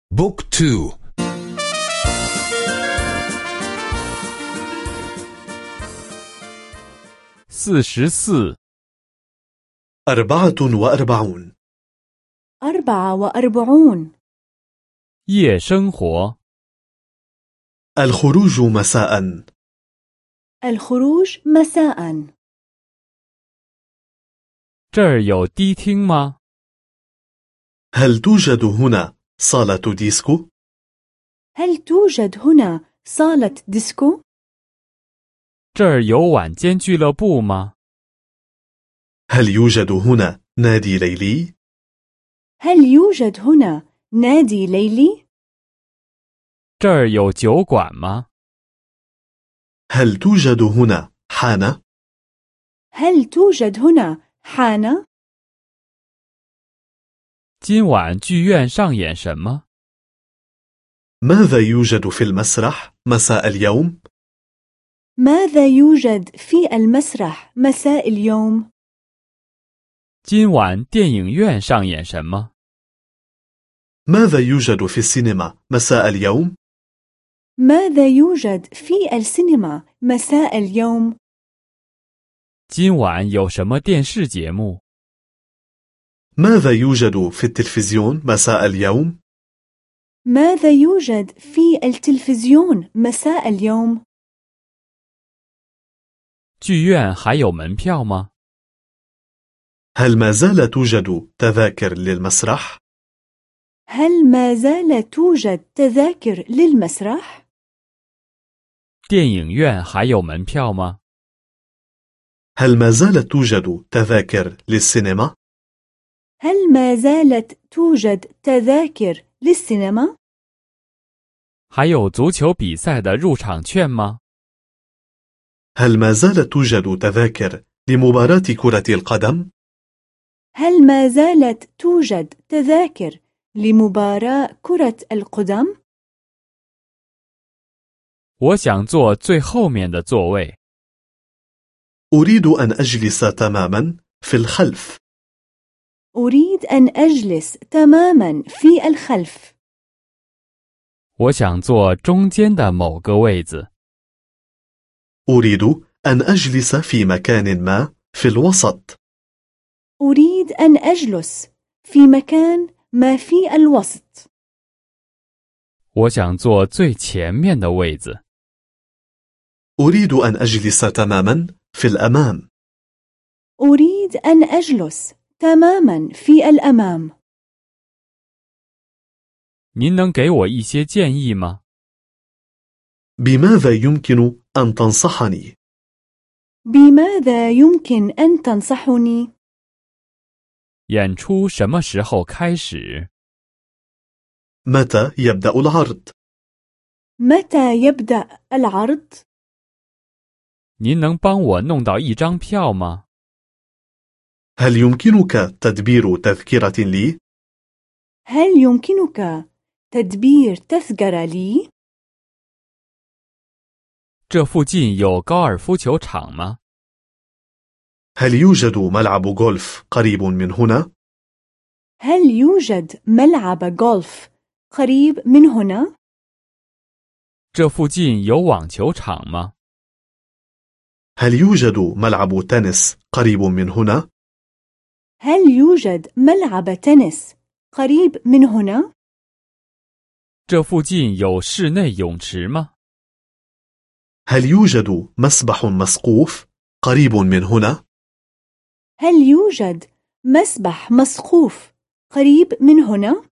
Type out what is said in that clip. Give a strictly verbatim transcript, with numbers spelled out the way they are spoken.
بوك تو. سيسيسي أربعة وأربعون. أربعة وأربعون. 夜生活 الخروج مساء. الخروج مساء. 这儿有迪厅吗？ هل توجد هنا صالة ديسكو؟ هل توجد هنا صالة ديسكو؟ 这儿有晚间俱乐部吗？ هل يوجد هنا نادي ليلي؟ هل يوجد هنا نادي ليلي؟ 这儿有酒馆吗？ هل توجد هنا حانة؟ هل توجد هنا حانة؟ 今晚剧院上演什么？ ماذا يوجد في المسرح مساء اليوم؟ ماذا يوجد في المسرح مساء اليوم؟ 今晚电影院上演什么？ ماذا يوجد في السينما مساء اليوم؟ ماذا يوجد في السينما مساء اليوم؟ 今晚有什么电视节目？ ماذا يوجد في التلفزيون مساء اليوم؟ ماذا يوجد في التلفزيون مساء اليوم؟ 剧院还有门票吗？ هل ما زال توجد تذاكر للمسرح؟ هل ما زال توجد تذاكر للمسرح؟ 电影院还有门票吗？ هل ما زالت توجد تذاكر للسينما؟ هل ما زالت توجد تذاكر للسينما؟ 还有足球比赛的入场券吗？ هل ما زالت توجد تذاكر لمباراة كرة القدم؟ هل ما زالت توجد تذاكر لمباراة كرة القدم؟ 我想坐最后面的座位。 أريد أن أجلس تماما في الخلف. أريد أن أجلس تماما في الخلف. 我想坐中间的某个位子。 أريد أن أجلس في مكان ما في الوسط. أريد أن أجلس في مكان ما في الوسط. 我想坐最前面的位子。 أريد أن أجلس تماما في الأمام. أريد أن أجلس تماما في الأمام. 您能给我一些建议吗？ بماذا يمكن أن تنصحني؟ بماذا يمكن أن تنصحني؟ 演出什么时候开始？ متى يبدأ العرض؟ متى يبدأ العرض؟ 您能帮我弄到一张票吗？ هل يمكنك تدبير تذكرة لي؟ هل يمكنك تدبير تذكرة لي؟ 这附近有高尔夫球场吗？ هل يوجد ملعب غولف قريب من هنا؟ هل يوجد ملعب غولف قريب من هنا؟ 这附近有网球场吗？ هل يوجد ملعب تنس قريب من هنا؟ هل يوجد ملعب تنس قريب من هنا؟ 这附近有室内泳池吗？ هل يوجد مسبح مسقوف قريب من هنا؟ هل يوجد مسبح مسقوف قريب من هنا؟